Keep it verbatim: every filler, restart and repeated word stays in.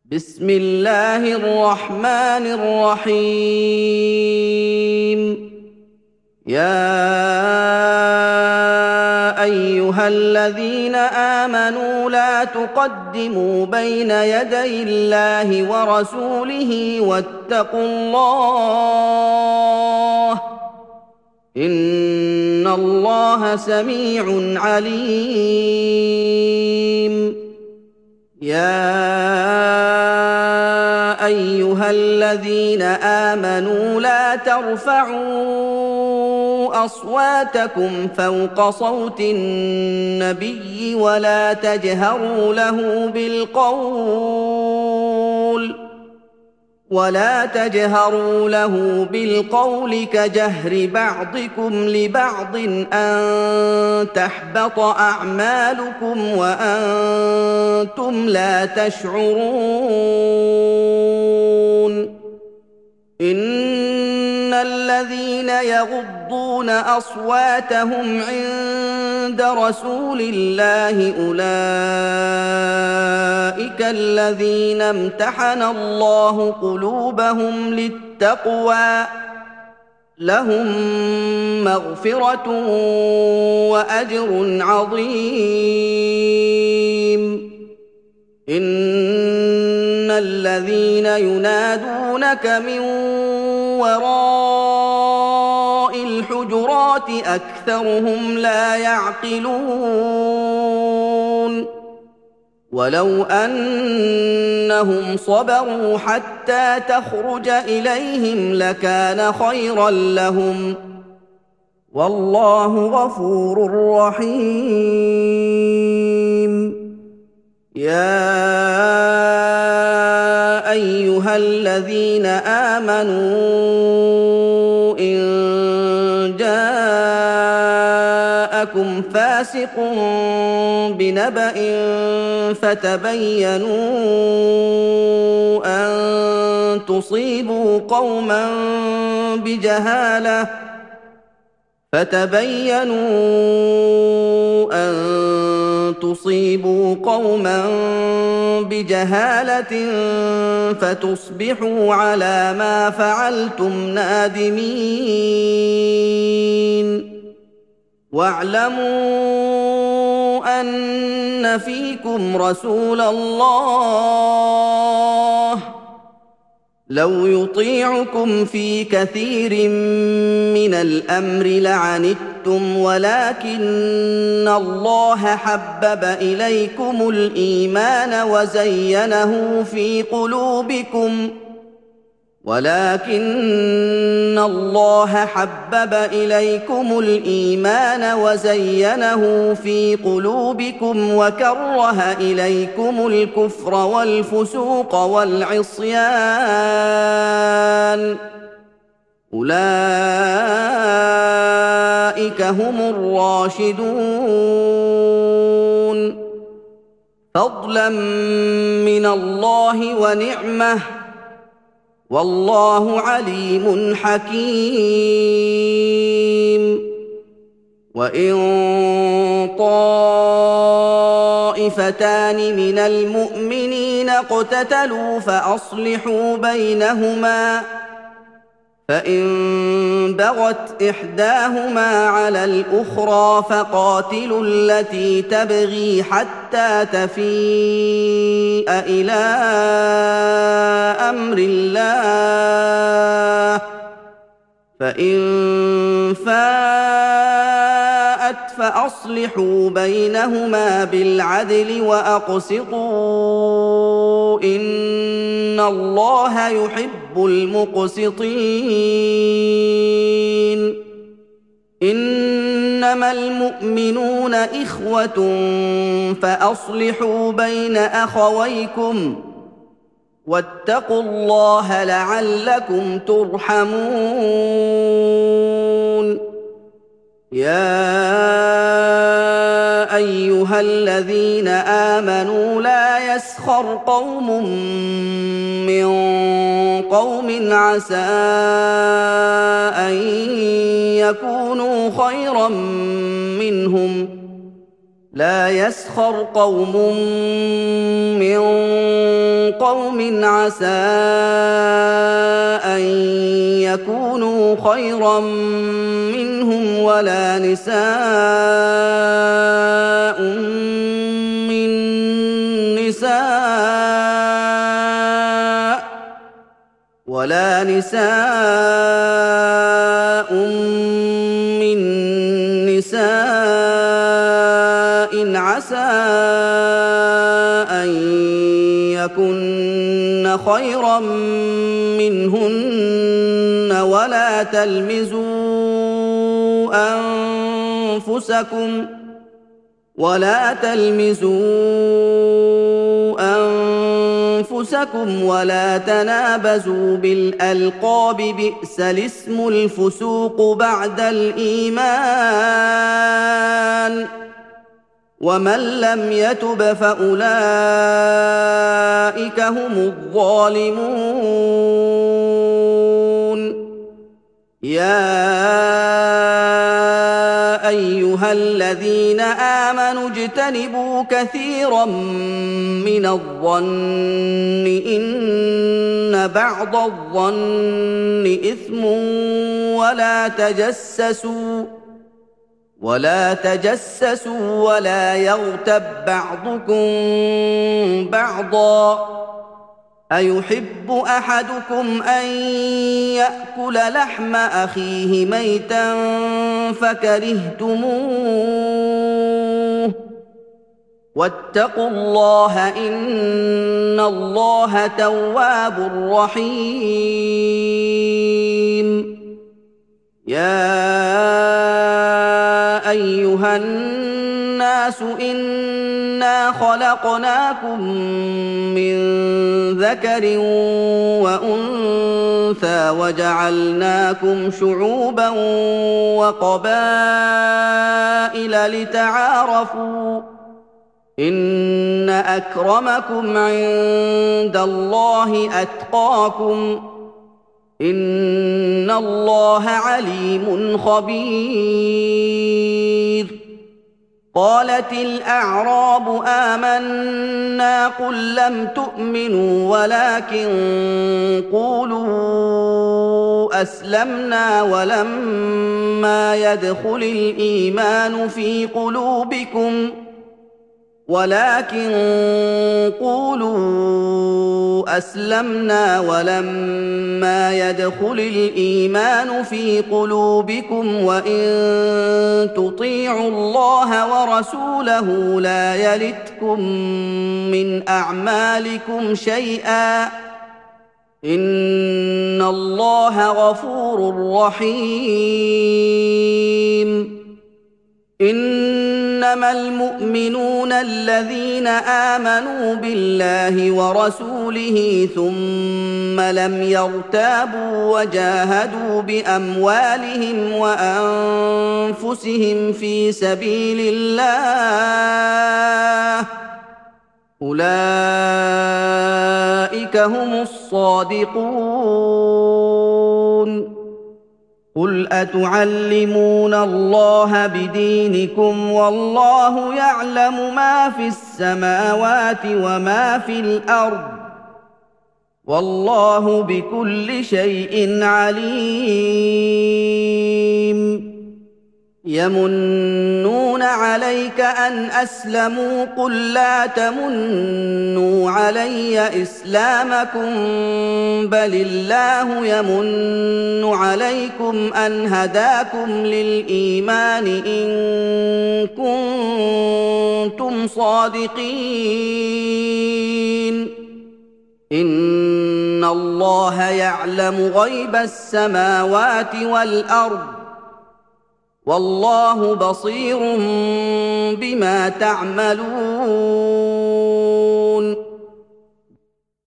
بسم الله الرحمن الرحيم. يا أيها الذين آمنوا لا تقدموا بين يدي الله ورسوله واتقوا الله إن الله سميع عليم. يا أيها الذين آمنوا لا ترفعوا أصواتكم فوق صوت النبي ولا تجهروا له بالقول ولا تجهروا له بالقول كجهر بعضكم لبعض أن تحبط أعمالكم وأنتم لا تشعرون. إن الذين يغضون أصواتهم عند رسول الله أولئك الذين امتحن الله قلوبهم للتقوى لهم مغفرة وأجر عظيم. إن الذين ينادونك من وراء الحجرات أكثرهم لا يعقلون. ولو أنهم صبروا حتى تخرج إليهم لكان خيرا لهم والله غفور رحيم. يا أيها الذين آمنوا إن جاءكم فاسق بنبأ فتبينوا أن تصيبوا قوما بجهالة فتبينوا أن تصيبوا قوما بجهالة فتصبحوا على ما فعلتم نادمين. واعلموا أن فيكم رسول الله لو يطيعكم في كثير من الأمر لعنتم ولكن الله حبب إليكم الإيمان وزينه في قلوبكم ولكن الله حبب إليكم الإيمان وزينه في قلوبكم وكره إليكم الكفر والفسوق والعصيان أولئك هم الراشدون فضلا من الله ونعمه والله عليم حكيم. وإن طائفتان من المؤمنين اقتتلوا فأصلحوا بينهما فإن بغت إحداهما على الأخرى فقاتلوا التي تبغي حتى تفيء إلى أمر الله فإن فاءت فأصلحوا بينهما بالعدل وأقسطوا إن الله يحب المقسطين. إنما المؤمنون إخوة فأصلحوا بين أخويكم واتقوا الله لعلكم ترحمون. يا أيها الذين آمنوا لا يسخر قوم من قوم عسى أن يكونوا خيرا منهم لا يسخر قوم من قوم عسى أن يكونوا خيرا منهم ولا نساء من نساء ولا نساء من نساء عسى أن يكن خيرا منهن ولا تلمزوا أنفسكم ولا تلمزوا أنفسكم ولا تنابزوا بالألقاب بئس الاسم الفسوق بعد الإيمان ومن لم يتب فأولئك هم الظالمون يا أيها الذين آمنوا اجتنبوا كثيرا من الظن إن بعض الظن إثم ولا تجسسوا ولا تجسسوا ولا يغتب بعضكم بعضا أيحب أحدكم أن يأكل لحم أخيه ميتا فكرهتموه واتقوا الله إن الله تواب رحيم يا أيها الناس إنا خلقناكم من ذكر وأنثى وجعلناكم شعوبا وقبائل لتعارفوا إن أكرمكم عند الله أتقاكم إن الله عليم خبير قالت الأعراب آمنا قل لم تؤمنوا ولكن قولوا أسلمنا ولما يدخل الإيمان في قلوبكم ولكن قولوا أسلمنا ولما يدخل الإيمان في قلوبكم وإن تطيعوا الله ورسوله لا يلتكم من أعمالكم شيئا إن الله غفور رحيم إنما المؤمنون الذين آمنوا بالله ورسوله ثم لم يرتابوا وجاهدوا بأموالهم وأنفسهم في سبيل الله أولئك هم الصادقون قل أتعلمون الله بدينكم والله يعلم ما في السماوات وما في الأرض والله بكل شيء عليم يمنون عليك أن أسلموا قل لا تمنوا علي إسلامكم بل الله يمن عليكم أن هداكم للإيمان إن كنتم صادقين إن الله يعلم غيب السماوات والأرض والله بصير بما تعملون